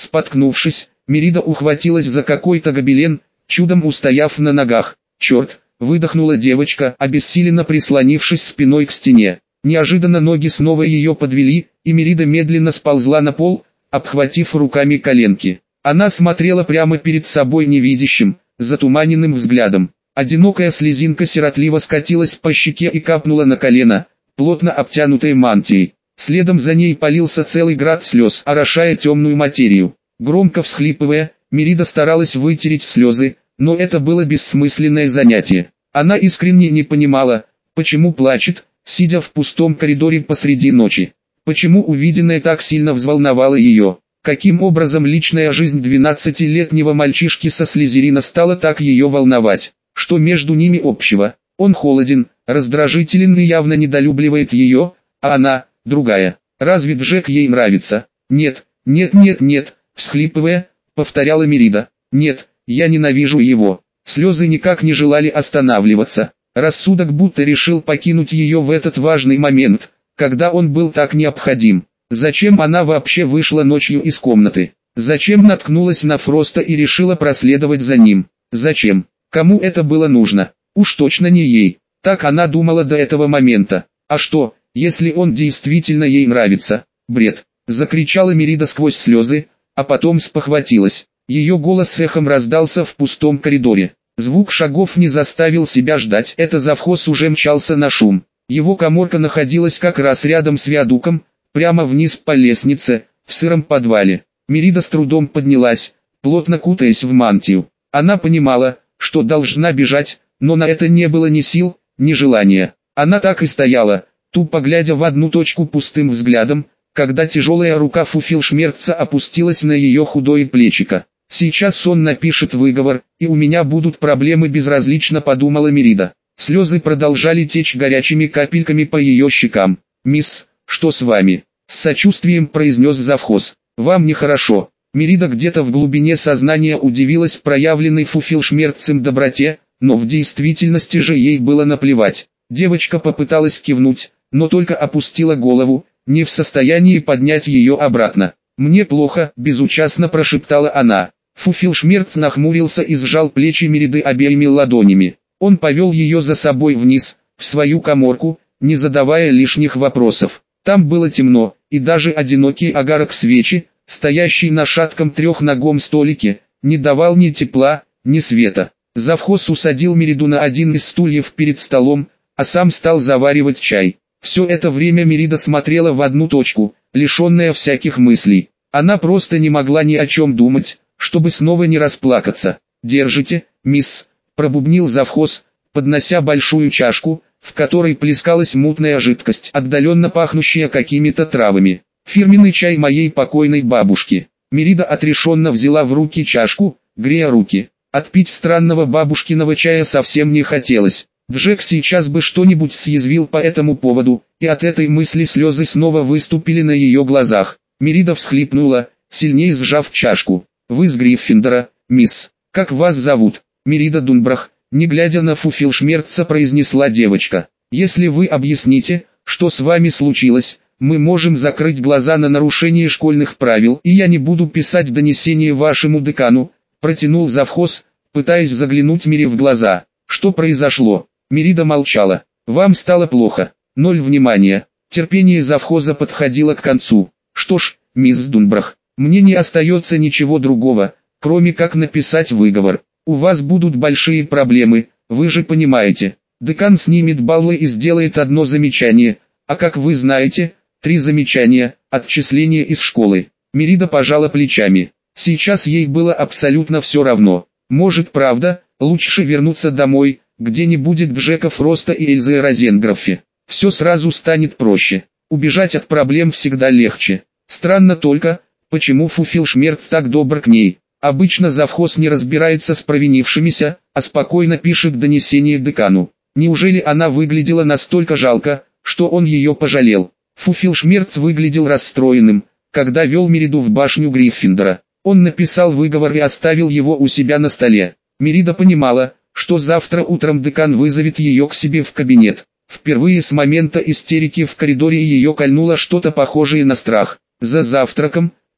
Споткнувшись, Мерида ухватилась за какой-то гобелен, чудом устояв на ногах. «Черт!» — выдохнула девочка, обессиленно прислонившись спиной к стене. Неожиданно ноги снова ее подвели, и Мерида медленно сползла на пол, обхватив руками коленки. Она смотрела прямо перед собой невидящим, затуманенным взглядом. Одинокая слезинка сиротливо скатилась по щеке и капнула на колено, плотно обтянутой мантией. Следом за ней полился целый град слез, орошая темную материю. Громко всхлипывая, Мерида старалась вытереть слезы, но это было бессмысленное занятие. Она искренне не понимала, почему плачет, сидя в пустом коридоре посреди ночи. Почему увиденное так сильно взволновало ее? Каким образом личная жизнь 12-летнего мальчишки со Слизерина стала так ее волновать? Что между ними общего? Он холоден, раздражителен и явно недолюбливает ее, а она, другая. Разве Джек ей нравится? Нет, нет, нет, нет, всхлипывая, повторяла Мерида. Нет, я ненавижу его. Слезы никак не желали останавливаться. Рассудок будто решил покинуть ее в этот важный момент, когда он был так необходим. Зачем она вообще вышла ночью из комнаты? Зачем наткнулась на Фроста и решила проследовать за ним? Зачем? Кому это было нужно? Уж точно не ей. Так она думала до этого момента. А что, если он действительно ей нравится? Бред. Закричала Мерида сквозь слезы, а потом спохватилась. Ее голос эхом раздался в пустом коридоре. Звук шагов не заставил себя ждать. Это завхоз уже мчался на шум. Его каморка находилась как раз рядом с виадуком, прямо вниз по лестнице, в сыром подвале. Мерида с трудом поднялась, плотно кутаясь в мантию. Она понимала, что должна бежать, но на это не было ни сил, ни желания. Она так и стояла, тупо глядя в одну точку пустым взглядом, когда тяжелая рука Фуфилшмерца опустилась на ее худое плечико. «Сейчас он напишет выговор, и у меня будут проблемы», — безразлично подумала Мерида. Слезы продолжали течь горячими капельками по ее щекам. «Мисс, что с вами?» — с сочувствием произнес завхоз. «Вам нехорошо». Мерида где-то в глубине сознания удивилась проявленной Фуфилшмерцем доброте, но в действительности же ей было наплевать. Девочка попыталась кивнуть, но только опустила голову, не в состоянии поднять ее обратно. «Мне плохо», — безучастно прошептала она. Фуфилшмерц нахмурился и сжал плечи Мериды обеими ладонями. Он повел ее за собой вниз, в свою каморку, не задавая лишних вопросов. Там было темно, и даже одинокий огарок свечи, стоящий на шатком трехногом столике, не давал ни тепла, ни света. Завхоз усадил Мериду на один из стульев перед столом, а сам стал заваривать чай. Все это время Мерида смотрела в одну точку, лишенная всяких мыслей. Она просто не могла ни о чем думать, чтобы снова не расплакаться. «Держите, мисс», — пробубнил завхоз, поднося большую чашку, в которой плескалась мутная жидкость, отдаленно пахнущая какими-то травами. «Фирменный чай моей покойной бабушки». Мерида отрешенно взяла в руки чашку, грея руки. Отпить странного бабушкиного чая совсем не хотелось. Джек сейчас бы что-нибудь съязвил по этому поводу, и от этой мысли слезы снова выступили на ее глазах. Мерида всхлипнула, сильнее сжав чашку. «Вы с Гриффиндора, мисс. Как вас зовут?» «Мерида Дунбрах», не глядя на Фуфилшмерца, произнесла девочка. «Если вы объясните, что с вами случилось, мы можем закрыть глаза на нарушение школьных правил, и я не буду писать донесение вашему декану», протянул завхоз, пытаясь заглянуть Мере в глаза. «Что произошло?» Мерида молчала. «Вам стало плохо». Ноль внимания. Терпение завхоза подходило к концу. «Что ж, мисс Дунбрах, мне не остается ничего другого, кроме как написать выговор. У вас будут большие проблемы, вы же понимаете. Декан снимет баллы и сделает одно замечание, а как вы знаете, 3 замечания, отчисление из школы». Мерида пожала плечами. Сейчас ей было абсолютно все равно. Может, правда, лучше вернуться домой, где не будет Джека Фроста и Эльзы Розенгроффи. Все сразу станет проще. Убежать от проблем всегда легче. Странно только, почему Фуфилшмерц так добр к ней. Обычно завхоз не разбирается с провинившимися, а спокойно пишет донесение декану. Неужели она выглядела настолько жалко, что он ее пожалел? Фуфилшмерц выглядел расстроенным, когда вел Мериду в башню Гриффиндора. Он написал выговор и оставил его у себя на столе. Мерида понимала, что завтра утром декан вызовет ее к себе в кабинет. Впервые с момента истерики в коридоре ее кольнуло что-то похожее на страх. За завтраком,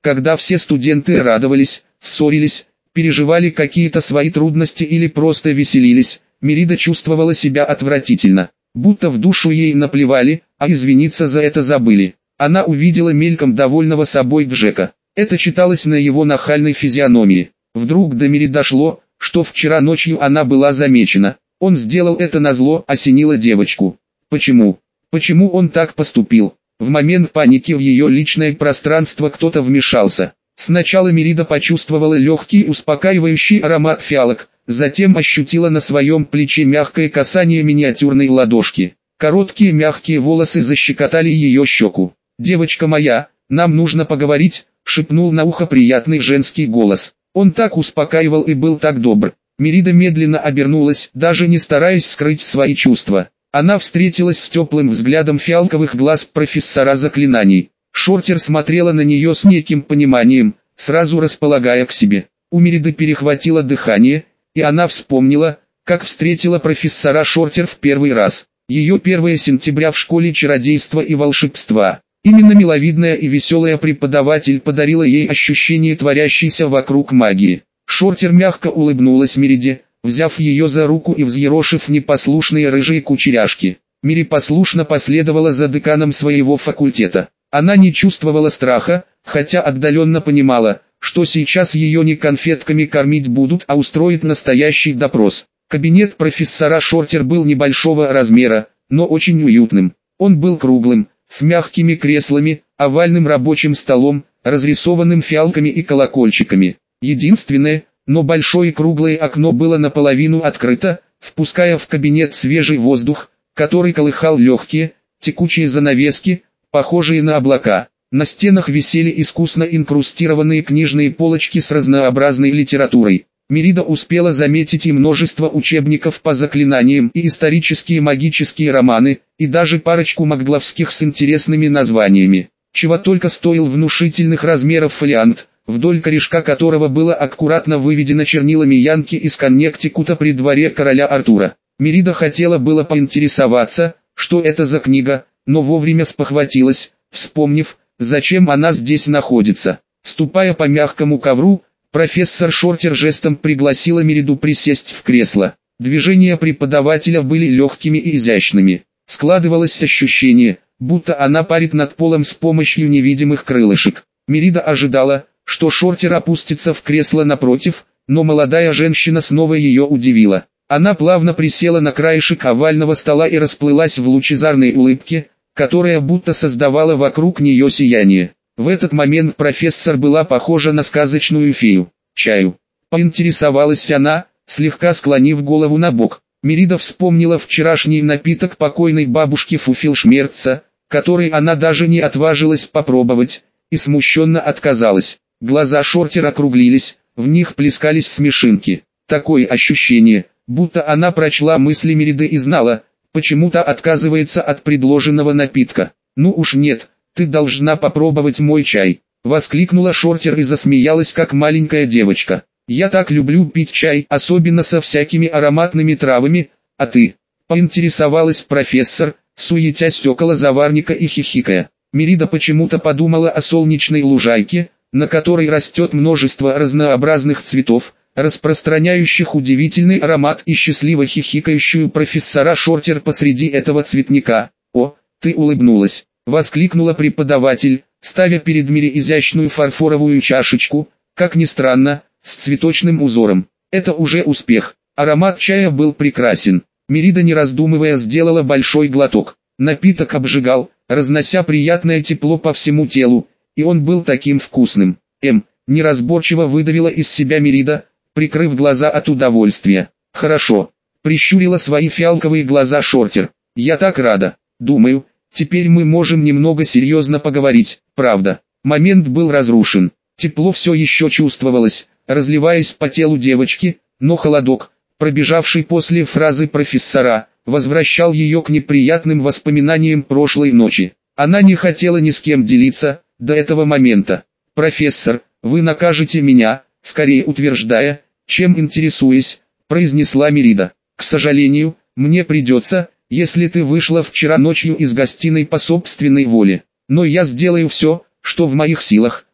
Когда все студенты радовались, ссорились, переживали какие-то свои трудности или просто веселились, Мерида чувствовала себя отвратительно, будто в душу ей наплевали, а извиниться за это забыли. Она увидела мельком довольного собой Джека. Это читалось на его нахальной физиономии. Вдруг до Мериды дошло, что вчера ночью она была замечена. Он сделал это назло, осенило девочку. Почему? Почему он так поступил? В момент паники в ее личное пространство кто-то вмешался. Сначала Мерида почувствовала легкий успокаивающий аромат фиалок, затем ощутила на своем плече мягкое касание миниатюрной ладошки. Короткие мягкие волосы защекотали ее щеку. «Девочка моя, нам нужно поговорить», — шепнул на ухо приятный женский голос. Он так успокаивал и был так добр. Мерида медленно обернулась, даже не стараясь скрыть свои чувства. Она встретилась с теплым взглядом фиалковых глаз профессора заклинаний. Шортер смотрела на нее с неким пониманием, сразу располагая к себе. У Мериды перехватило дыхание, и она вспомнила, как встретила профессора Шортер в первый раз. Ее 1 сентября в школе чародейства и волшебства. Именно миловидная и веселая преподаватель подарила ей ощущение творящейся вокруг магии. Шортер мягко улыбнулась Мериде, взяв ее за руку и взъерошив непослушные рыжие кучеряшки. Мири послушно последовала за деканом своего факультета. Она не чувствовала страха, хотя отдаленно понимала, что сейчас ее не конфетками кормить будут, а устроят настоящий допрос. Кабинет профессора Шортер был небольшого размера, но очень уютным. Он был круглым, с мягкими креслами, овальным рабочим столом, разрисованным фиалками и колокольчиками. Единственное, но большое круглое окно было наполовину открыто, впуская в кабинет свежий воздух, который колыхал легкие, текучие занавески, похожие на облака. На стенах висели искусно инкрустированные книжные полочки с разнообразной литературой. Мерида успела заметить и множество учебников по заклинаниям, и исторические магические романы, и даже парочку магловских с интересными названиями. Чего только стоил внушительных размеров фолиант, вдоль корешка которого было аккуратно выведено чернилами янки из Коннектикута при дворе короля Артура. Мерида хотела было поинтересоваться, что это за книга, но вовремя спохватилась, вспомнив, зачем она здесь находится. Ступая по мягкому ковру, профессор Шортер жестом пригласила Мериду присесть в кресло. Движения преподавателя были легкими и изящными. Складывалось ощущение, будто она парит над полом с помощью невидимых крылышек. Мерида ожидала, что Шортер опустится в кресло напротив, но молодая женщина снова ее удивила. Она плавно присела на краешек овального стола и расплылась в лучезарной улыбке, которая будто создавала вокруг нее сияние. В этот момент профессор была похожа на сказочную фею. «Чаю?» — поинтересовалась она, слегка склонив голову на бок. Мерида вспомнила вчерашний напиток покойной бабушки Фуфелшмерца, который она даже не отважилась попробовать, и смущенно отказалась. Глаза Шортера округлились, в них плескались смешинки. Такое ощущение, будто она прочла мысли Мериды и знала, почему-то отказывается от предложенного напитка. «Ну уж нет, ты должна попробовать мой чай», — воскликнула Шортер и засмеялась как маленькая девочка. «Я так люблю пить чай, особенно со всякими ароматными травами, а ты?» — поинтересовалась профессор, суетясь около заварника и хихикая. Мерида почему-то подумала о солнечной лужайке, на которой растет множество разнообразных цветов, распространяющих удивительный аромат, и счастливо хихикающую профессора Шортер посреди этого цветника. «О, ты улыбнулась!» — воскликнула преподаватель, ставя перед Мири изящную фарфоровую чашечку, как ни странно, с цветочным узором. Это уже успех. Аромат чая был прекрасен. Мерида, не раздумывая, сделала большой глоток. Напиток обжигал, разнося приятное тепло по всему телу, и он был таким вкусным. Неразборчиво выдавила из себя Мерида, прикрыв глаза от удовольствия. «Хорошо», — прищурила свои фиалковые глаза Шортер. «Я так рада. Думаю, теперь мы можем немного серьезно поговорить, правда». Момент был разрушен. Тепло все еще чувствовалось, разливаясь по телу девочки, но холодок, пробежавший после фразы профессора, возвращал ее к неприятным воспоминаниям прошлой ночи. Она не хотела ни с кем делиться, до этого момента. «Профессор, вы накажете меня», скорее утверждая, чем интересуясь, произнесла Мерида. «К сожалению, мне придется, если ты вышла вчера ночью из гостиной по собственной воле. Но я сделаю все, что в моих силах»,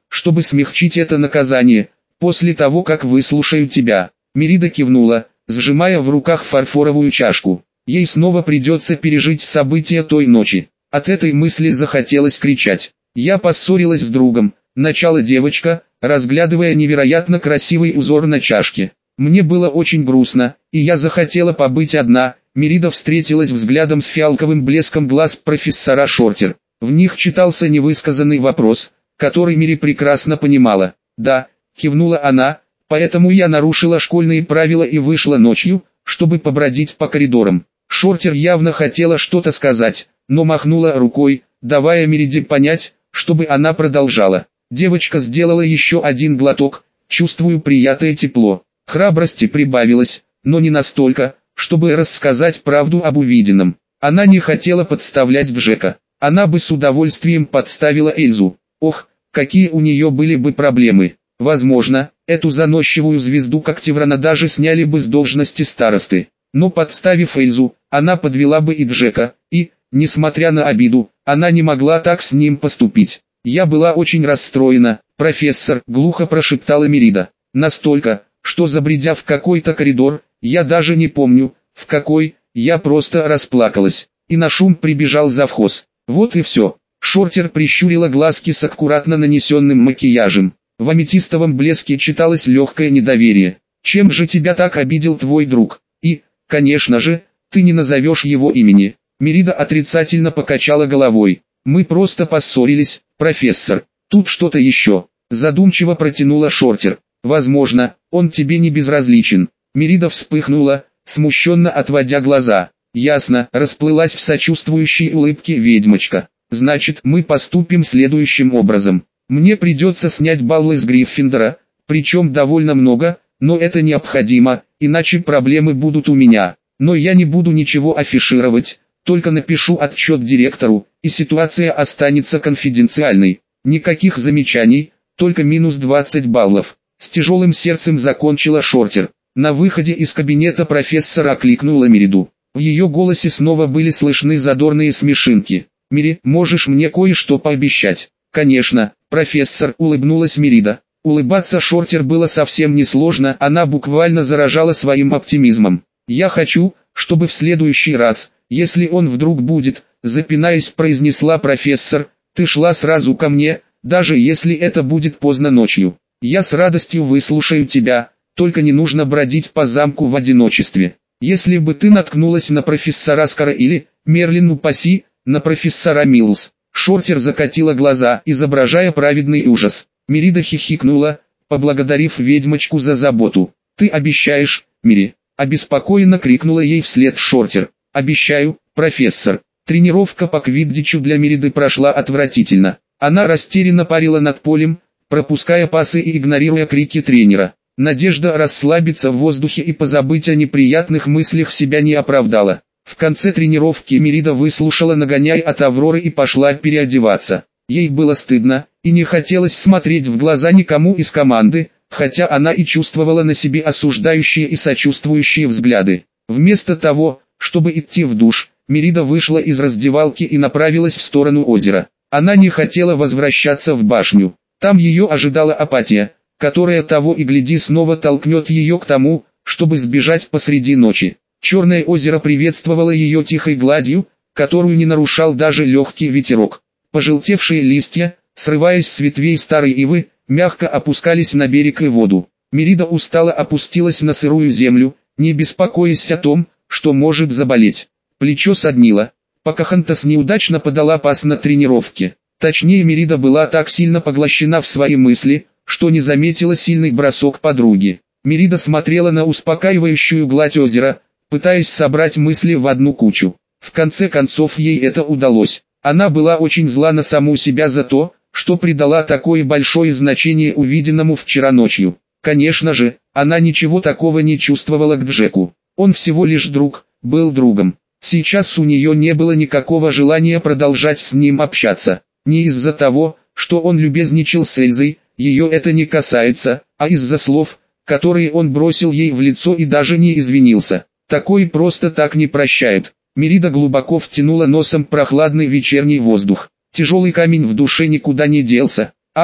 чтобы смягчить это наказание, после того как выслушаю тебя». Мерида кивнула, сжимая в руках фарфоровую чашку. Ей снова придется пережить события той ночи. От этой мысли захотелось кричать. «Я поссорилась с другом», — начала девочка, разглядывая невероятно красивый узор на чашке. «Мне было очень грустно, и я захотела побыть одна». Мерида встретилась взглядом с фиалковым блеском глаз профессора Шортер. В них читался невысказанный вопрос, который Мири прекрасно понимала. «Да», — кивнула она, — «поэтому я нарушила школьные правила и вышла ночью, чтобы побродить по коридорам». Шортер явно хотела что-то сказать, но махнула рукой, давая Мериде понять, чтобы она продолжала. Девочка сделала еще один глоток, чувствуя приятное тепло. Храбрости прибавилось, но не настолько, чтобы рассказать правду об увиденном. Она не хотела подставлять Джека. Она бы с удовольствием подставила Эльзу. Ох, какие у нее были бы проблемы. Возможно, эту заносчивую звезду Когтеврана даже сняли бы с должности старосты. Но подставив Эльзу, она подвела бы и Джека, и, несмотря на обиду, она не могла так с ним поступить. «Я была очень расстроена, профессор», — глухо прошептала Мерида. «Настолько, что забредя в какой-то коридор, я даже не помню, в какой, я просто расплакалась. И на шум прибежал завхоз. Вот и все». Шортер прищурила глазки с аккуратно нанесенным макияжем. В аметистовом блеске читалось легкое недоверие. «Чем же тебя так обидел твой друг? И, конечно же, ты не назовешь его имени». Мерида отрицательно покачала головой. «Мы просто поссорились, профессор. Тут что-то еще». Задумчиво протянула Шортер. «Возможно, он тебе не безразличен». Мерида вспыхнула, смущенно отводя глаза. «Ясно», — расплылась в сочувствующей улыбке ведьмочка. «Значит, мы поступим следующим образом. Мне придется снять баллы с Гриффиндора, причем довольно много, но это необходимо, иначе проблемы будут у меня. Но я не буду ничего афишировать, только напишу отчет директору, и ситуация останется конфиденциальной. Никаких замечаний, только минус 20 баллов». С тяжелым сердцем закончила Шортер. На выходе из кабинета профессора окликнула Мериду. В ее голосе снова были слышны задорные смешинки. «Мири, можешь мне кое-что пообещать?» «Конечно, профессор», — улыбнулась Мерида. Улыбаться Шортер было совсем несложно, она буквально заражала своим оптимизмом. «Я хочу, чтобы в следующий раз, если он вдруг будет», — запинаясь, произнесла профессор, «ты шла сразу ко мне, даже если это будет поздно ночью. Я с радостью выслушаю тебя, только не нужно бродить по замку в одиночестве. Если бы ты наткнулась на профессора Скара или, Мерлин упаси, на профессора Миллс». Шортер закатила глаза, изображая праведный ужас. Мерида хихикнула, поблагодарив ведьмочку за заботу. «Ты обещаешь, Мири?» — обеспокоенно крикнула ей вслед Шортер. «Обещаю, профессор». Тренировка по квиддичу для Мериды прошла отвратительно. Она растерянно парила над полем, пропуская пасы и игнорируя крики тренера. Надежда расслабиться в воздухе и позабыть о неприятных мыслях себя не оправдала. В конце тренировки Мерида выслушала нагоняй от Авроры и пошла переодеваться. Ей было стыдно, и не хотелось смотреть в глаза никому из команды, хотя она и чувствовала на себе осуждающие и сочувствующие взгляды. Вместо того, чтобы идти в душ, Мерида вышла из раздевалки и направилась в сторону озера. Она не хотела возвращаться в башню. Там ее ожидала апатия, которая того и гляди снова толкнет ее к тому, чтобы сбежать посреди ночи. Черное озеро приветствовало ее тихой гладью, которую не нарушал даже легкий ветерок. Пожелтевшие листья, срываясь с ветвей старой ивы, мягко опускались на берег и воду. Мерида устало опустилась на сырую землю, не беспокоясь о том, что может заболеть. Плечо соднило. Покахонтас неудачно подала пас на тренировке. Точнее, Мерида была так сильно поглощена в свои мысли, что не заметила сильный бросок подруги. Мерида смотрела на успокаивающую гладь озера, пытаясь собрать мысли в одну кучу. В конце концов ей это удалось. Она была очень зла на саму себя за то, что придала такое большое значение увиденному вчера ночью. Конечно же, она ничего такого не чувствовала к Джеку. Он всего лишь друг, был другом. Сейчас у нее не было никакого желания продолжать с ним общаться. Не из-за того, что он любезничал с Эльзой, ее это не касается, а из-за слов, которые он бросил ей в лицо и даже не извинился. Такое просто так не прощают. Мерида глубоко втянула носом прохладный вечерний воздух. Тяжелый камень в душе никуда не делся. Ах,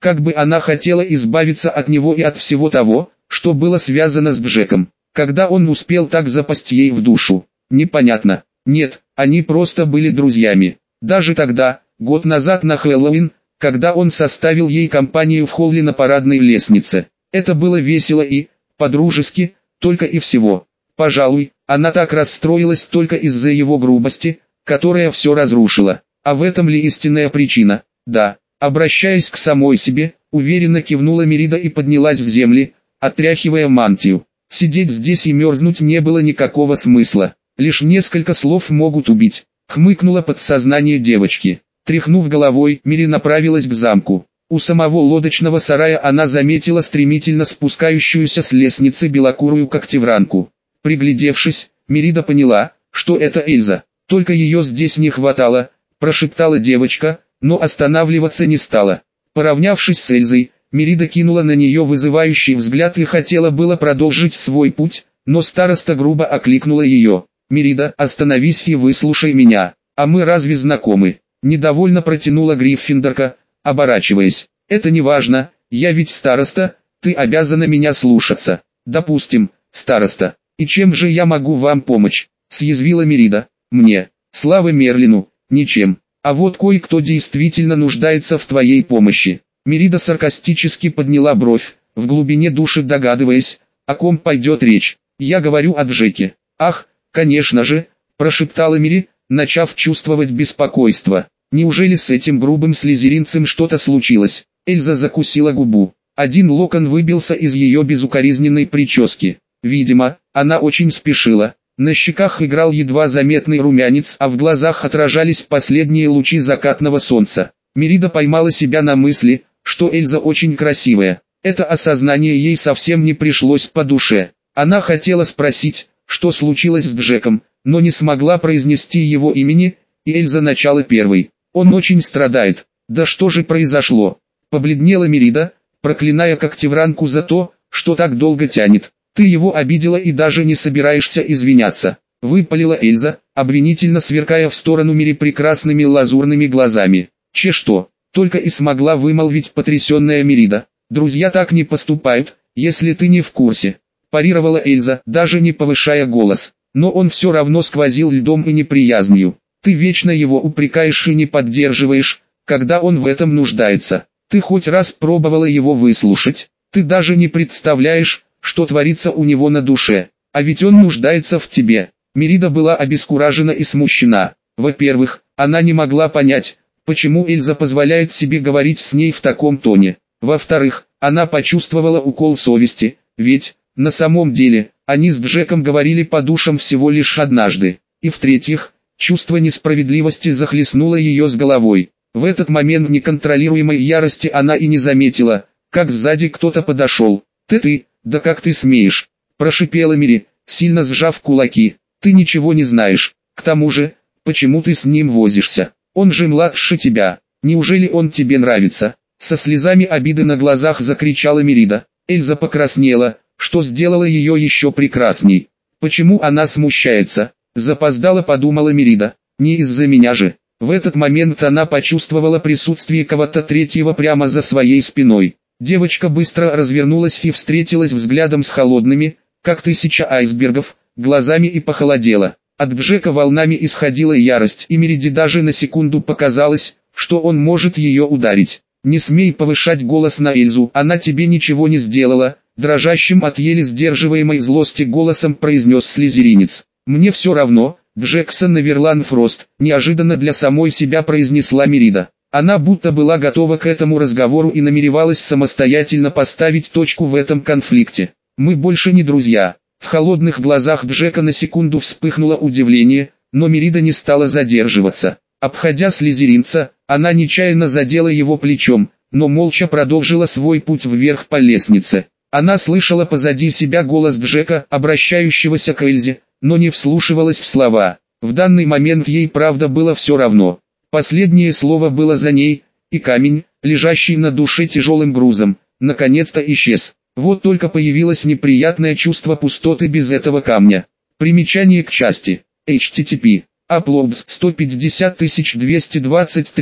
Как бы она хотела избавиться от него и от всего того, что было связано с Джеком. Когда он успел так запасть ей в душу? Непонятно. Нет, они просто были друзьями. Даже тогда, год назад на Хэллоуин, когда он составил ей компанию в холле на парадной лестнице. Это было весело и, по-дружески, только и всего. Пожалуй, она так расстроилась только из-за его грубости, которая все разрушила. А в этом ли истинная причина? Да. Обращаясь к самой себе, уверенно кивнула Мерида и поднялась с земли, отряхивая мантию. Сидеть здесь и мерзнуть не было никакого смысла. Лишь несколько слов могут убить. Хмыкнуло подсознание девочки. Тряхнув головой, Мири направилась к замку. У самого лодочного сарая она заметила стремительно спускающуюся с лестницы белокурую когтевранку. Приглядевшись, Мерида поняла, что это Эльза. Только ее здесь не хватало, прошептала девочка, но останавливаться не стала. Поравнявшись с Эльзой, Мерида кинула на нее вызывающий взгляд и хотела было продолжить свой путь, но староста грубо окликнула ее. «Мерида, остановись и выслушай меня, а мы разве знакомы?» Недовольно протянула Гриффиндорка, оборачиваясь. «Это не важно, я ведь староста, ты обязана меня слушаться». «Допустим, староста, и чем же я могу вам помочь?» Съязвила Мерида. «Мне, слава Мерлину, ничем. А вот кое-кто действительно нуждается в твоей помощи». Мерида саркастически подняла бровь, в глубине души догадываясь, о ком пойдет речь. «Я говорю о Джеке». «Ах, конечно же», прошептала Мири, начав чувствовать беспокойство. Неужели с этим грубым слизеринцем что-то случилось? Эльза закусила губу. Один локон выбился из ее безукоризненной прически. Видимо, она очень спешила. На щеках играл едва заметный румянец, а в глазах отражались последние лучи закатного солнца. Мерида поймала себя на мысли, что Эльза очень красивая. Это осознание ей совсем не пришлось по душе. Она хотела спросить, что случилось с Джеком, но не смогла произнести его имени, и Эльза начала первой. «Он очень страдает. Да что же произошло?» Побледнела Мерида, проклиная когтевранку за то, что так долго тянет. «Ты его обидела и даже не собираешься извиняться», — выпалила Эльза, обвинительно сверкая в сторону Мири прекрасными лазурными глазами. «Что?» — только и смогла вымолвить потрясенная Мерида. «Друзья так не поступают, если ты не в курсе», — парировала Эльза, даже не повышая голос. Но он все равно сквозил льдом и неприязнью. «Ты вечно его упрекаешь и не поддерживаешь, когда он в этом нуждается. Ты хоть раз пробовала его выслушать? Ты даже не представляешь, что творится у него на душе. А ведь он нуждается в тебе». Мерида была обескуражена и смущена. Во-первых, она не могла понять, почему Эльза позволяет себе говорить с ней в таком тоне. Во-вторых, она почувствовала укол совести, ведь, на самом деле, они с Джеком говорили по душам всего лишь однажды. И в-третьих, чувство несправедливости захлестнуло ее с головой. В этот момент неконтролируемой ярости она и не заметила, как сзади кто-то подошел. «Ты, да как ты смеешь?» – прошипела Мири, сильно сжав кулаки. «Ты ничего не знаешь. К тому же, почему ты с ним возишься? Он же младше тебя. Неужели он тебе нравится?» Со слезами обиды на глазах закричала Мерида. Эльза покраснела, что сделало ее еще прекрасней. Почему она смущается? Запоздала, подумала Мерида. Не из-за меня же. В этот момент она почувствовала присутствие кого-то третьего прямо за своей спиной. Девочка быстро развернулась и встретилась взглядом с холодными, как тысяча айсбергов, глазами и похолодела. От Джека волнами исходила ярость, и Мериде даже на секунду показалось, что он может ее ударить. «Не смей повышать голос на Эльзу, она тебе ничего не сделала», дрожащим от еле сдерживаемой злости голосом произнес слизеринец. «Мне все равно, Джексон Неверлан Фрост», неожиданно для самой себя произнесла Мерида. Она будто была готова к этому разговору и намеревалась самостоятельно поставить точку в этом конфликте. «Мы больше не друзья». В холодных глазах Джека на секунду вспыхнуло удивление, но Мерида не стала задерживаться. Обходя слизеринца, она нечаянно задела его плечом, но молча продолжила свой путь вверх по лестнице. Она слышала позади себя голос Джека, обращающегося к Эльзе, но не вслушивалась в слова. В данный момент ей правда было все равно. Последнее слово было за ней, и камень, лежащий на душе тяжелым грузом, наконец-то исчез. Вот только появилось неприятное чувство пустоты без этого камня. Примечание к части. http://uploads 150223 и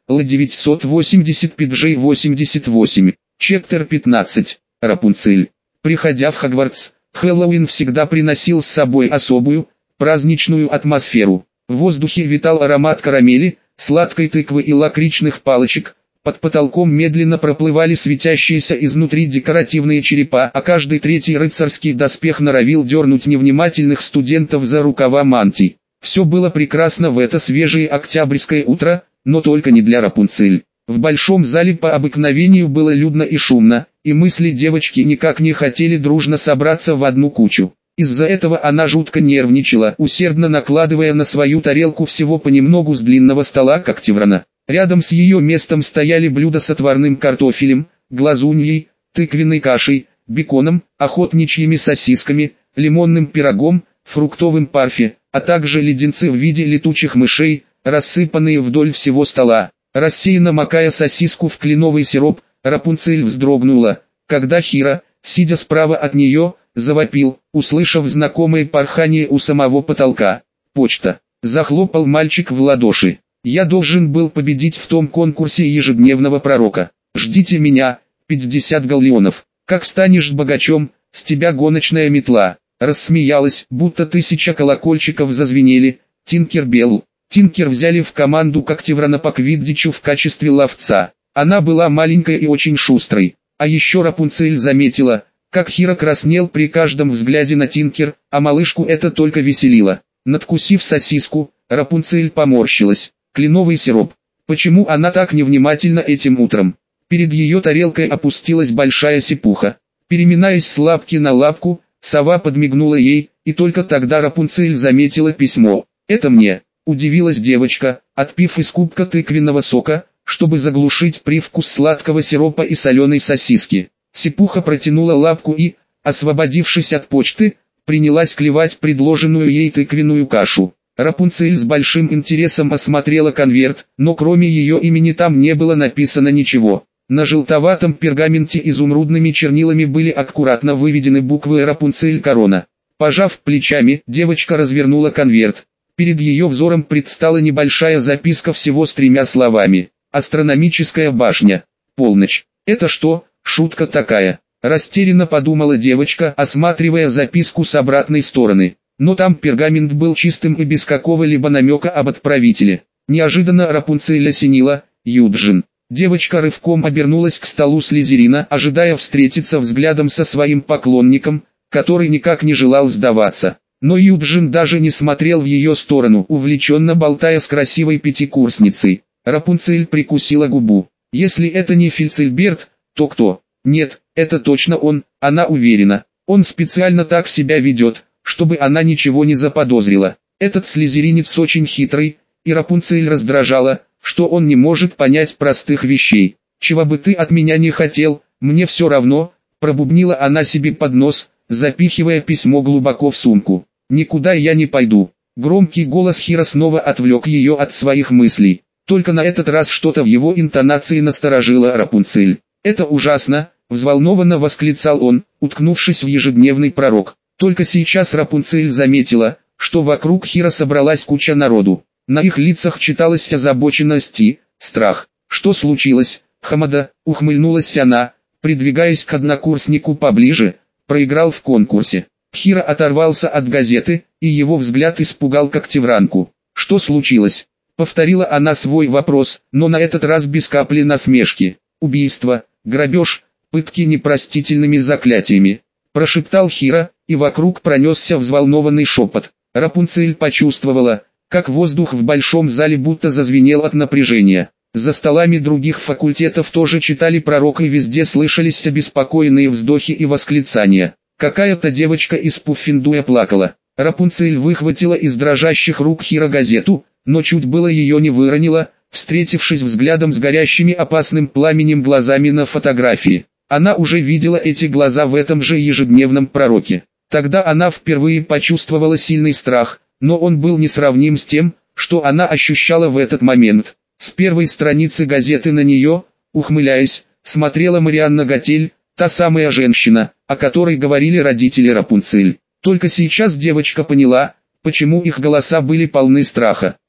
L980PJ88. Чептер 15. Рапунцель. Приходя в Хогвартс, Хэллоуин всегда приносил с собой особую, праздничную атмосферу. В воздухе витал аромат карамели, сладкой тыквы и лакричных палочек. Под потолком медленно проплывали светящиеся изнутри декоративные черепа, а каждый третий рыцарский доспех норовил дернуть невнимательных студентов за рукава мантий. Все было прекрасно в это свежее октябрьское утро, но только не для Рапунцель. В большом зале по обыкновению было людно и шумно, и мысли девочки никак не хотели дружно собраться в одну кучу. Из-за этого она жутко нервничала, усердно накладывая на свою тарелку всего понемногу с длинного стола когтеврана. Рядом с ее местом стояли блюда с отварным картофелем, глазуньей, тыквенной кашей, беконом, охотничьими сосисками, лимонным пирогом, фруктовым парфе, а также леденцы в виде летучих мышей, рассыпанные вдоль всего стола. Рассеянно макая сосиску в кленовый сироп, Рапунцель вздрогнула, когда Хиро, сидя справа от нее, завопил, услышав знакомое порхание у самого потолка. «Почта!» – захлопал мальчик в ладоши. «Я должен был победить в том конкурсе ежедневного пророка. Ждите меня, 50 галлеонов. Как станешь богачом, с тебя гоночная метла». Рассмеялась, будто 1000 колокольчиков зазвенели. Тинкербелл. Тинкер взяли в команду Когтеврана по квиддичу в качестве ловца. Она была маленькой и очень шустрой. А еще Рапунцель заметила, как Хиро краснел при каждом взгляде на Тинкер, а малышку это только веселило. Надкусив сосиску, Рапунцель поморщилась. Кленовый сироп. Почему она так невнимательна этим утром? Перед ее тарелкой опустилась большая сипуха. Переминаясь с лапки на лапку, сова подмигнула ей, и только тогда Рапунцель заметила письмо. «Это мне», — удивилась девочка, отпив из кубка тыквенного сока, чтобы заглушить привкус сладкого сиропа и соленой сосиски. Сипуха протянула лапку и, освободившись от почты, принялась клевать предложенную ей тыквенную кашу. Рапунцель с большим интересом осмотрела конверт, но кроме ее имени там не было написано ничего. На желтоватом пергаменте изумрудными чернилами были аккуратно выведены буквы «Рапунцель Корона». Пожав плечами, девочка развернула конверт. Перед ее взором предстала небольшая записка всего с 3 словами. «Астрономическая башня. Полночь». «Это что, шутка такая?» Растерянно подумала девочка, осматривая записку с обратной стороны. Но там пергамент был чистым и без какого-либо намека об отправителе. Неожиданно Рапунцель осенила: «Юджин». Девочка рывком обернулась к столу Слизерина, ожидая встретиться взглядом со своим поклонником, который никак не желал сдаваться. Но Юджин даже не смотрел в ее сторону, увлеченно болтая с красивой пятикурсницей. Рапунцель прикусила губу. Если это не Фильцельберт, то кто? Нет, это точно он, она уверена. Он специально так себя ведет, чтобы она ничего не заподозрила. Этот слизеринец очень хитрый, и Рапунцель раздражала, что он не может понять простых вещей. «Чего бы ты от меня не хотел, мне все равно», – пробубнила она себе под нос, запихивая письмо глубоко в сумку. «Никуда я не пойду». Громкий голос Хиро снова отвлек ее от своих мыслей. Только на этот раз что-то в его интонации насторожило Рапунцель. «Это ужасно», – взволнованно восклицал он, уткнувшись в ежедневный пророк. Только сейчас Рапунцель заметила, что вокруг Хиро собралась куча народу. На их лицах читалась озабоченность и страх. «Что случилось, Хамада?» – ухмыльнулась она, придвигаясь к однокурснику поближе. «Проиграл в конкурсе». Хиро оторвался от газеты, и его взгляд испугал Когтевранку. «Что случилось?» – повторила она свой вопрос, но на этот раз без капли насмешки. «Убийство, грабеж, пытки непростительными заклятиями», – прошептал Хиро, и вокруг пронесся взволнованный шепот. Рапунцель почувствовала, как воздух в большом зале будто зазвенел от напряжения. За столами других факультетов тоже читали пророк, и везде слышались обеспокоенные вздохи и восклицания. Какая-то девочка из Пуффендуя плакала. Рапунцель выхватила из дрожащих рук Хиро газету, но чуть было ее не выронила, встретившись взглядом с горящими опасным пламенем глазами на фотографии. Она уже видела эти глаза в этом же ежедневном пророке. Тогда она впервые почувствовала сильный страх, но он был несравним с тем, что она ощущала в этот момент. С первой страницы газеты на нее, ухмыляясь, смотрела Марианна Готель, та самая женщина, о которой говорили родители Рапунцель. Только сейчас девочка поняла, почему их голоса были полны страха.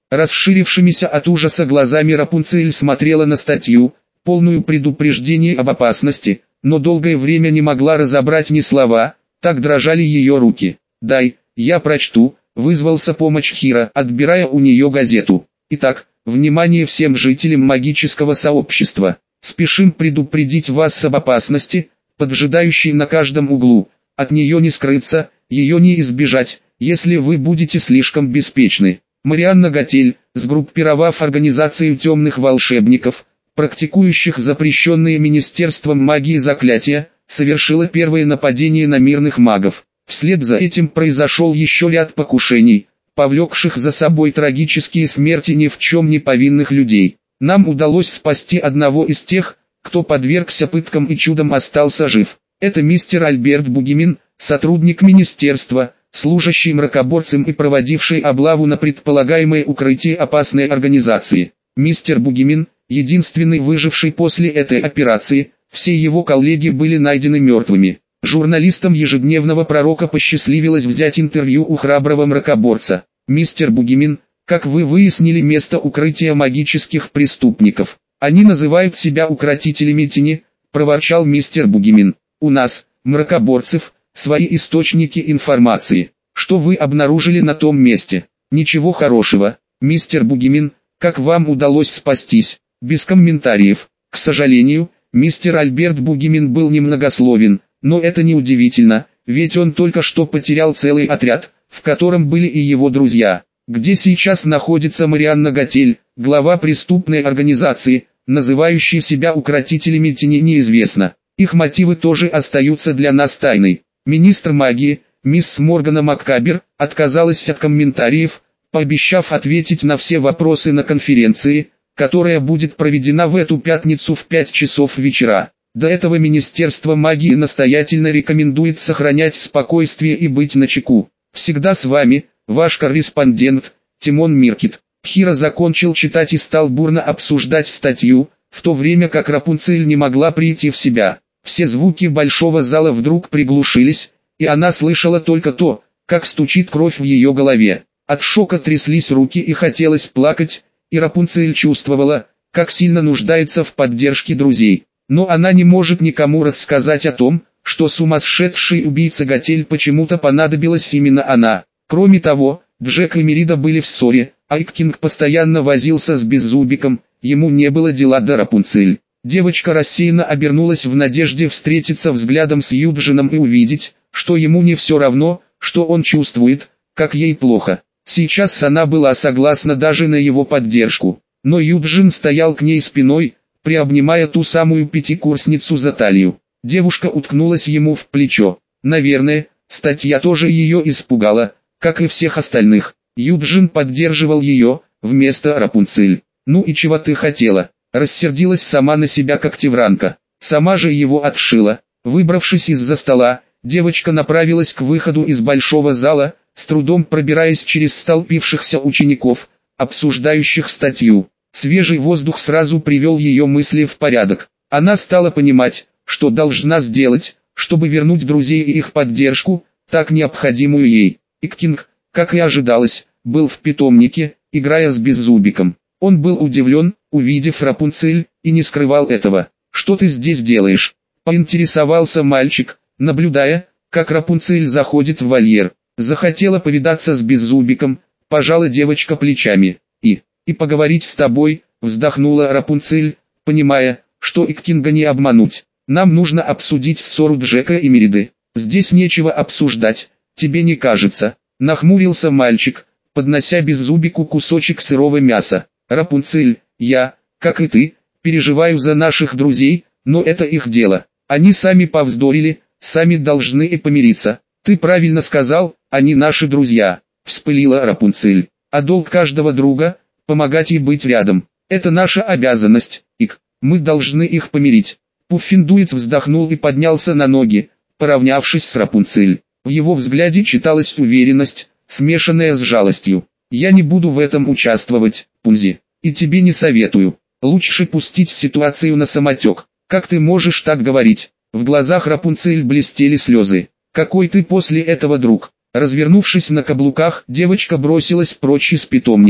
Расширившимися от ужаса глазами Рапунцель смотрела на статью, полную предупреждений об опасности, но долгое время не могла разобрать ни слова, так дрожали ее руки. «Дай, я прочту», — вызвался помощь Хира, отбирая у нее газету. «Итак, внимание всем жителям магического сообщества. Спешим предупредить вас об опасности, поджидающей на каждом углу. От нее не скрыться, ее не избежать, если вы будете слишком беспечны. Марианна Готель, сгруппировав организацию темных волшебников, практикующих запрещенные Министерством магии заклятия, совершила первое нападение на мирных магов. Вслед за этим произошел еще ряд покушений, повлекших за собой трагические смерти ни в чем не повинных людей. Нам удалось спасти одного из тех, кто подвергся пыткам и чудом остался жив. Это мистер Альберт Бугимин, сотрудник министерства, служащий мракоборцем и проводивший облаву на предполагаемое укрытие опасной организации. Мистер Бугимин, единственный выживший после этой операции, все его коллеги были найдены мертвыми. Журналистам ежедневного пророка посчастливилось взять интервью у храброго мракоборца. Мистер Бугимин, как вы выяснили, место укрытия магических преступников. Они называют себя укротителями тени, проворчал мистер Бугимин. У нас, мракоборцев, свои источники информации. Что вы обнаружили на том месте? Ничего хорошего. Мистер Бугимин, как вам удалось спастись? Без комментариев. К сожалению, мистер Альберт Бугимин был немногословен, но это не удивительно, ведь он только что потерял целый отряд, в котором были и его друзья. Где сейчас находится Марианна Готель, глава преступной организации, называющей себя укротителями тени, неизвестно. Их мотивы тоже остаются для нас тайной. Министр магии, мисс Моргана Маккабер, отказалась от комментариев, пообещав ответить на все вопросы на конференции, которая будет проведена в эту пятницу в 5 часов вечера. До этого Министерство магии настоятельно рекомендует сохранять спокойствие и быть начеку. Всегда с вами, ваш корреспондент, Тимон Миркит. Хиро закончил читать и стал бурно обсуждать статью, в то время как Рапунцель не могла прийти в себя. Все звуки большого зала вдруг приглушились, и она слышала только то, как стучит кровь в ее голове. От шока тряслись руки и хотелось плакать, и Рапунцель чувствовала, как сильно нуждается в поддержке друзей. Но она не может никому рассказать о том, что сумасшедшей убийце Готель почему-то понадобилась именно она. Кроме того, Джек и Мерида были в ссоре, а Иккинг постоянно возился с Беззубиком, ему не было дела до Рапунцель. Девочка рассеянно обернулась в надежде встретиться взглядом с Юджином и увидеть, что ему не все равно, что он чувствует, как ей плохо. Сейчас она была согласна даже на его поддержку, но Юджин стоял к ней спиной, приобнимая ту самую пятикурсницу за талию. Девушка уткнулась ему в плечо. Наверное, статья тоже ее испугала, как и всех остальных. Юджин поддерживал ее, вместо Рапунцель. «Ну и чего ты хотела?» Рассердилась сама на себя Когтевранка. Сама же его отшила. Выбравшись из-за стола, девочка направилась к выходу из большого зала, с трудом пробираясь через столпившихся учеников, обсуждающих статью. Свежий воздух сразу привел ее мысли в порядок. Она стала понимать, что должна сделать, чтобы вернуть друзей и их поддержку, так необходимую ей. Иккинг, как и ожидалось, был в питомнике, играя с Беззубиком. Он был удивлен, увидев Рапунцель, и не скрывал этого. «Что ты здесь делаешь?» – поинтересовался мальчик, наблюдая, как Рапунцель заходит в вольер. Захотела повидаться с Беззубиком, пожала девочка плечами. «И поговорить с тобой», – вздохнула Рапунцель, понимая, что Иккинга не обмануть. «Нам нужно обсудить ссору Джека и Мериды. Здесь нечего обсуждать, тебе не кажется?» – нахмурился мальчик, поднося Беззубику кусочек сырого мяса. «Рапунцель, я, как и ты, переживаю за наших друзей, но это их дело. Они сами повздорили, сами должны и помириться. Ты правильно сказал, они наши друзья», – вспылила Рапунцель. «А долг каждого друга – помогать и быть рядом. Это наша обязанность, Ик. Мы должны их помирить». Пуффиндуец вздохнул и поднялся на ноги, поравнявшись с Рапунцель. В его взгляде читалась уверенность, смешанная с жалостью. «Я не буду в этом участвовать, Пунзи, и тебе не советую. Лучше пустить ситуацию на самотек. Как ты можешь так говорить?» В глазах Рапунцель блестели слезы. «Какой ты после этого друг?» Развернувшись на каблуках, девочка бросилась прочь из питомника.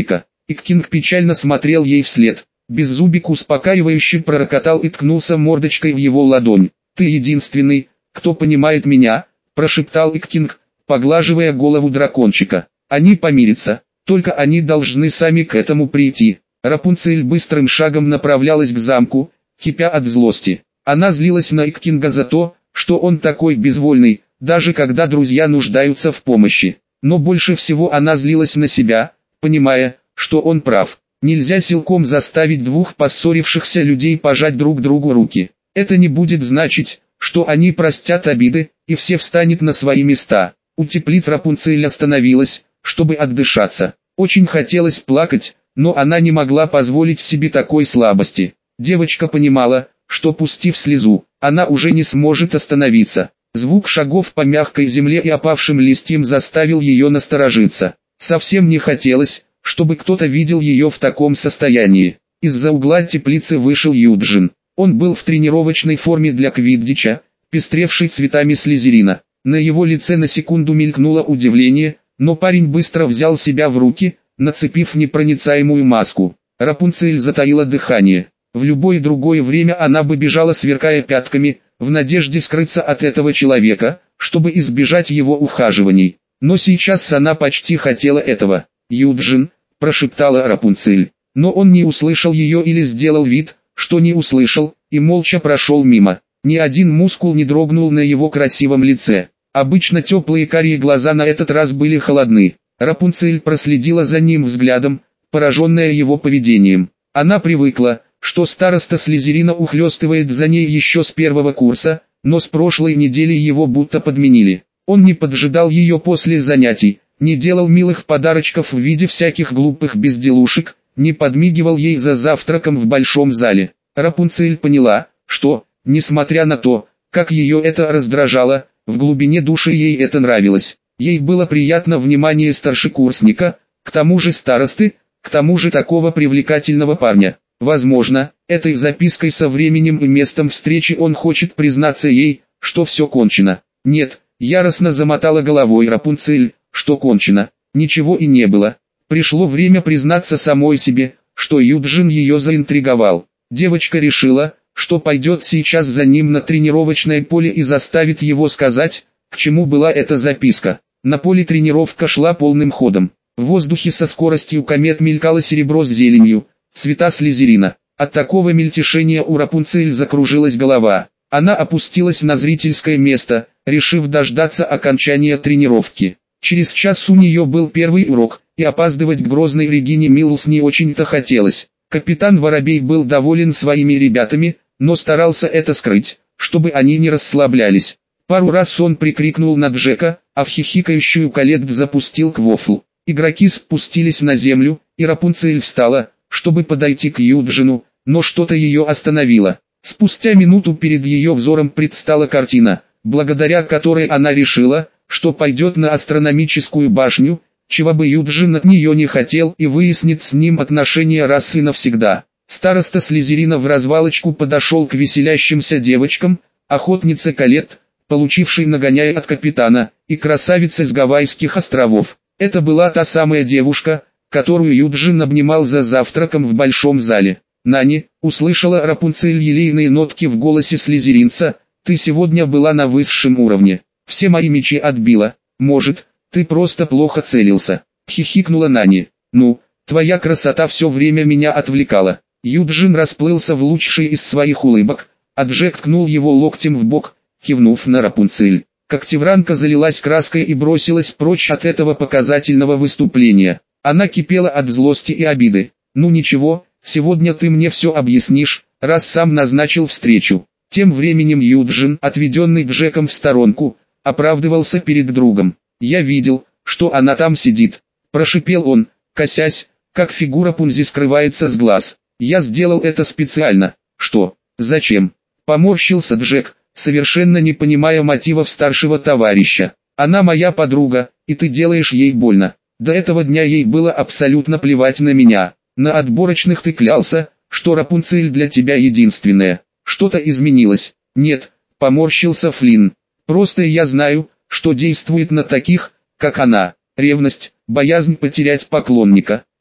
Иккинг печально смотрел ей вслед. Беззубик успокаивающе пророкотал и ткнулся мордочкой в его ладонь. «Ты единственный, кто понимает меня», – прошептал Иккинг, поглаживая голову дракончика. «Они помирятся, только они должны сами к этому прийти». Рапунцель быстрым шагом направлялась к замку, кипя от злости. Она злилась на Иккинга за то, что он такой безвольный, даже когда друзья нуждаются в помощи. Но больше всего она злилась на себя, понимая, что он прав. Нельзя силком заставить двух поссорившихся людей пожать друг другу руки. Это не будет значить, что они простят обиды, и все встанет на свои места. У теплиц Рапунцель остановилась, чтобы отдышаться. Очень хотелось плакать, но она не могла позволить себе такой слабости. Девочка понимала, что пустив слезу, она уже не сможет остановиться. Звук шагов по мягкой земле и опавшим листьям заставил ее насторожиться. Совсем не хотелось, чтобы кто-то видел ее в таком состоянии. Из-за угла теплицы вышел Юджин. Он был в тренировочной форме для квиддича, пестревшей цветами слизерина. На его лице на секунду мелькнуло удивление, но парень быстро взял себя в руки, нацепив непроницаемую маску. Рапунцель затаила дыхание. В любое другое время она бы бежала, сверкая пятками, в надежде скрыться от этого человека, чтобы избежать его ухаживаний. Но сейчас она почти хотела этого. «Юджин», – прошептала Рапунцель. Но он не услышал ее или сделал вид, что не услышал, и молча прошел мимо. Ни один мускул не дрогнул на его красивом лице. Обычно теплые карие глаза на этот раз были холодны. Рапунцель проследила за ним взглядом, пораженная его поведением. Она привыкла, что староста Слизерина ухлёстывает за ней еще с первого курса, но с прошлой недели его будто подменили. Он не поджидал ее после занятий, не делал милых подарочков в виде всяких глупых безделушек, не подмигивал ей за завтраком в большом зале. Рапунцель поняла, что, несмотря на то, как ее это раздражало, в глубине души ей это нравилось. Ей было приятно внимание старшекурсника, к тому же старосты, к тому же такого привлекательного парня. Возможно, этой запиской со временем и местом встречи он хочет признаться ей, что все кончено. Нет, яростно замотала головой Рапунцель, что кончено. Ничего и не было. Пришло время признаться самой себе, что Юджин ее заинтриговал. Девочка решила, что пойдет сейчас за ним на тренировочное поле и заставит его сказать, к чему была эта записка. На поле тренировка шла полным ходом. В воздухе со скоростью комет мелькало серебро с зеленью, цвета слизерина. От такого мельтешения у Рапунцель закружилась голова. Она опустилась на зрительское место, решив дождаться окончания тренировки. Через час у нее был первый урок, и опаздывать к грозной Регине Миллс не очень-то хотелось. Капитан Воробей был доволен своими ребятами, но старался это скрыть, чтобы они не расслаблялись. Пару раз он прикрикнул на Джека, а в хихикающую Колетт запустил квофл. Игроки спустились на землю, и Рапунцель встала, чтобы подойти к Юджину, но что-то ее остановило. Спустя минуту перед ее взором предстала картина, благодаря которой она решила, что пойдет на астрономическую башню, чего бы Юджин от нее не хотел, и выяснит с ним отношения раз и навсегда. Староста Слизерина в развалочку подошел к веселящимся девочкам, охотнице Колетт, получившей нагоняй от капитана, и красавице с Гавайских островов. Это была та самая девушка, которую Юджин обнимал за завтраком в большом зале. «Нани», — услышала Рапунцель елейные нотки в голосе слизеринца, — «ты сегодня была на высшем уровне. Все мои мечи отбила. Может, ты просто плохо целился», — хихикнула Нани. «Ну, твоя красота все время меня отвлекала». Юджин расплылся в лучшей из своих улыбок, а Джек ткнул его локтем в бок, кивнув на Рапунцель. Когтевранка залилась краской и бросилась прочь от этого показательного выступления. Она кипела от злости и обиды. «Ну ничего, сегодня ты мне все объяснишь, раз сам назначил встречу». Тем временем Юджин, отведенный Джеком в сторонку, оправдывался перед другом. «Я видел, что она там сидит», – прошипел он, косясь, как фигура Пунзи скрывается с глаз. «Я сделал это специально». «Что? Зачем?» – поморщился Джек, совершенно не понимая мотивов старшего товарища. «Она моя подруга, и ты делаешь ей больно. До этого дня ей было абсолютно плевать на меня. На отборочных ты клялся, что Рапунцель для тебя единственная. Что-то изменилось?» «Нет», – поморщился Флинн. «Просто я знаю, что действует на таких, как она. Ревность, боязнь потерять поклонника».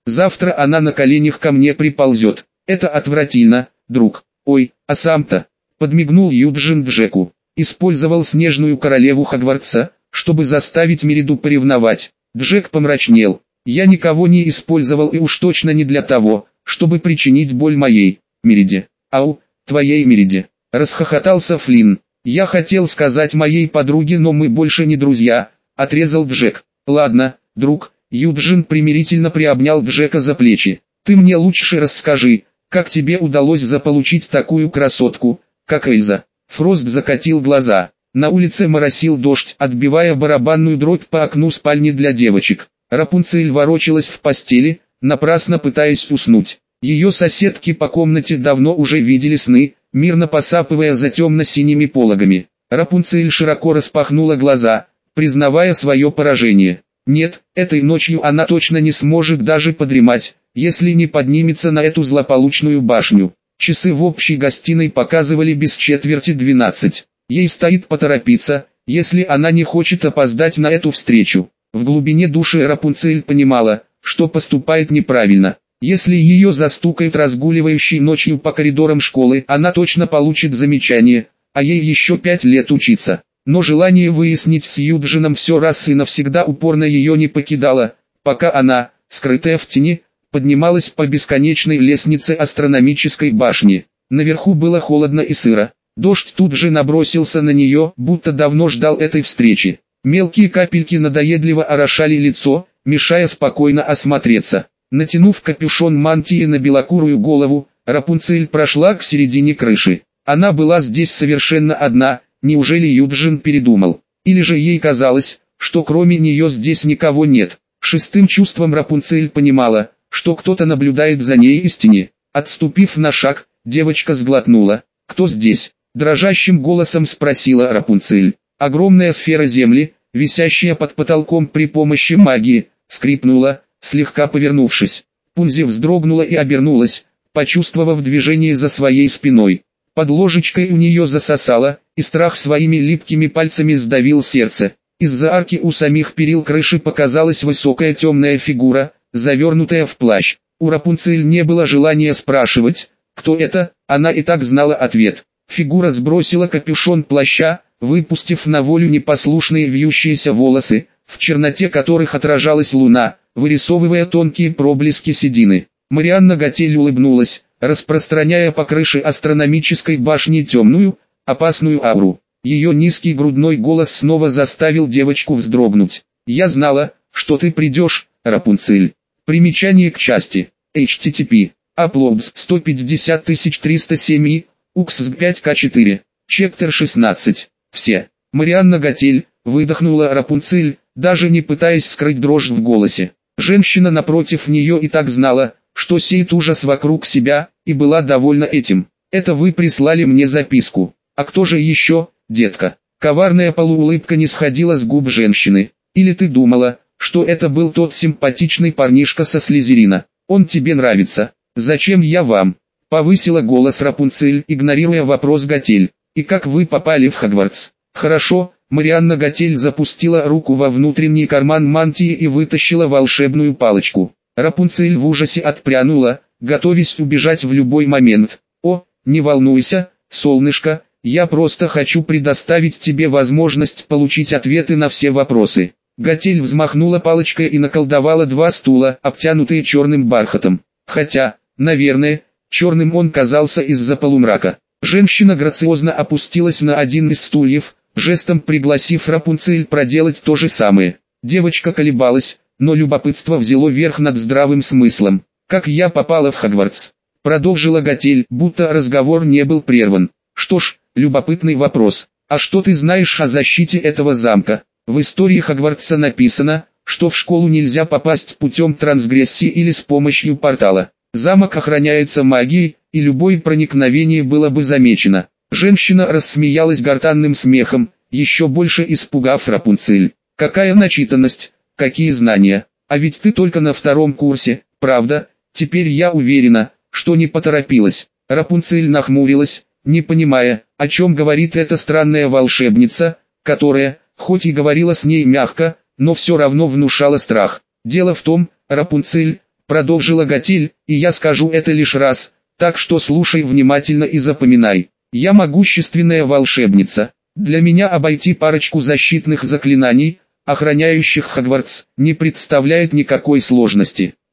Завтра она на коленях ко мне приползет. Это отвратительно, друг. Ой, а сам-то, подмигнул Юджин Джеку, использовал снежную королеву Хогвартса, чтобы заставить Мериду поревновать. Джек помрачнел. Я никого не использовал и уж точно не для того, чтобы причинить боль моей Мериде. Ау, твоей Мериде. Расхохотался Флинн. Я хотел сказать моей подруге, но мы больше не друзья, отрезал Джек. Ладно, друг. Юджин примирительно приобнял Джека за плечи. Ты мне лучше расскажи, как тебе удалось заполучить такую красотку, как Эльза. Фрост закатил глаза. На улице моросил дождь, отбивая барабанную дробь по окну спальни для девочек. Рапунцель ворочалась в постели, напрасно пытаясь уснуть. Ее соседки по комнате давно уже видели сны, мирно посапывая за темно-синими пологами. Рапунцель широко распахнула глаза, признавая свое поражение. Нет, этой ночью она точно не сможет даже подремать, если не поднимется на эту злополучную башню. Часы в общей гостиной показывали без четверти 12. Ей стоит поторопиться, если она не хочет опоздать на эту встречу. В глубине души Рапунцель понимала, что поступает неправильно. Если ее застукает разгуливающий ночью по коридорам школы, она точно получит замечание, а ей еще 5 лет учиться. Но желание выяснить с Юджином все раз и навсегда упорно ее не покидало, пока она, скрытая в тени, поднималась по бесконечной лестнице астрономической башни. Наверху было холодно и сыро. Дождь тут же набросился на нее, будто давно ждал этой встречи. Мелкие капельки надоедливо орошали лицо, мешая спокойно осмотреться. Натянув капюшон мантии на белокурую голову, Рапунцель прошла к середине крыши. Она была здесь совершенно одна. Неужели Юджин передумал? Или же ей казалось, что кроме нее здесь никого нет? Шестым чувством Рапунцель понимала, что кто-то наблюдает за ней из тени. Отступив на шаг, девочка сглотнула. «Кто здесь?» – дрожащим голосом спросила Рапунцель. Огромная сфера земли, висящая под потолком при помощи магии, скрипнула, слегка повернувшись. Пунзи вздрогнула и обернулась, почувствовав движение за своей спиной. Под ложечкой у нее засосало, и страх своими липкими пальцами сдавил сердце. Из-за арки у самих перил крыши показалась высокая темная фигура, завернутая в плащ. У Рапунцель не было желания спрашивать, кто это, она и так знала ответ. Фигура сбросила капюшон плаща, выпустив на волю непослушные вьющиеся волосы, в черноте которых отражалась луна, вырисовывая тонкие проблески седины. Марианна Готель улыбнулась, распространяя по крыше астрономической башни темную, опасную ауру. Ее низкий грудной голос снова заставил девочку вздрогнуть. «Я знала, что ты придешь, Рапунцель». Примечание к части. http. Uploads 150307, UXS 5К4. Чептер 16. Все. Марианна Готель, выдохнула Рапунцель, даже не пытаясь скрыть дрожь в голосе. Женщина напротив нее и так знала, что сеет ужас вокруг себя, и была довольна этим. «Это вы прислали мне записку. А кто же еще, детка?» Коварная полуулыбка не сходила с губ женщины. «Или ты думала, что это был тот симпатичный парнишка со Слизерина? Он тебе нравится. Зачем я вам?» Повысила голос Рапунцель, игнорируя вопрос Готель. «И как вы попали в Хогвартс?» «Хорошо». Марианна Готель запустила руку во внутренний карман мантии и вытащила волшебную палочку. Рапунцель в ужасе отпрянула, готовясь убежать в любой момент. «О, не волнуйся, солнышко, я просто хочу предоставить тебе возможность получить ответы на все вопросы». Готель взмахнула палочкой и наколдовала 2 стула, обтянутые черным бархатом. Хотя, наверное, черным он казался из-за полумрака. Женщина грациозно опустилась на один из стульев, жестом пригласив Рапунцель проделать то же самое. Девочка колебалась, но любопытство взяло верх над здравым смыслом. «Как я попала в Хогвартс?» Продолжила Готель, будто разговор не был прерван. «Что ж, любопытный вопрос. А что ты знаешь о защите этого замка?» В истории Хогвартса написано, что в школу нельзя попасть путем трансгрессии или с помощью портала. Замок охраняется магией, и любое проникновение было бы замечено. Женщина рассмеялась гортанным смехом, еще больше испугав Рапунцель. «Какая начитанность, какие знания, а ведь ты только на 2-м курсе, правда? Теперь я уверена, что не поторопилась». Рапунцель нахмурилась, не понимая, о чем говорит эта странная волшебница, которая, хоть и говорила с ней мягко, но все равно внушала страх. «Дело в том, Рапунцель», продолжила Гатиль, и я скажу это лишь раз, так что слушай внимательно и запоминай. Я могущественная волшебница. Для меня обойти парочку защитных заклинаний, охраняющих Хогвартс, не представляет никакой сложности.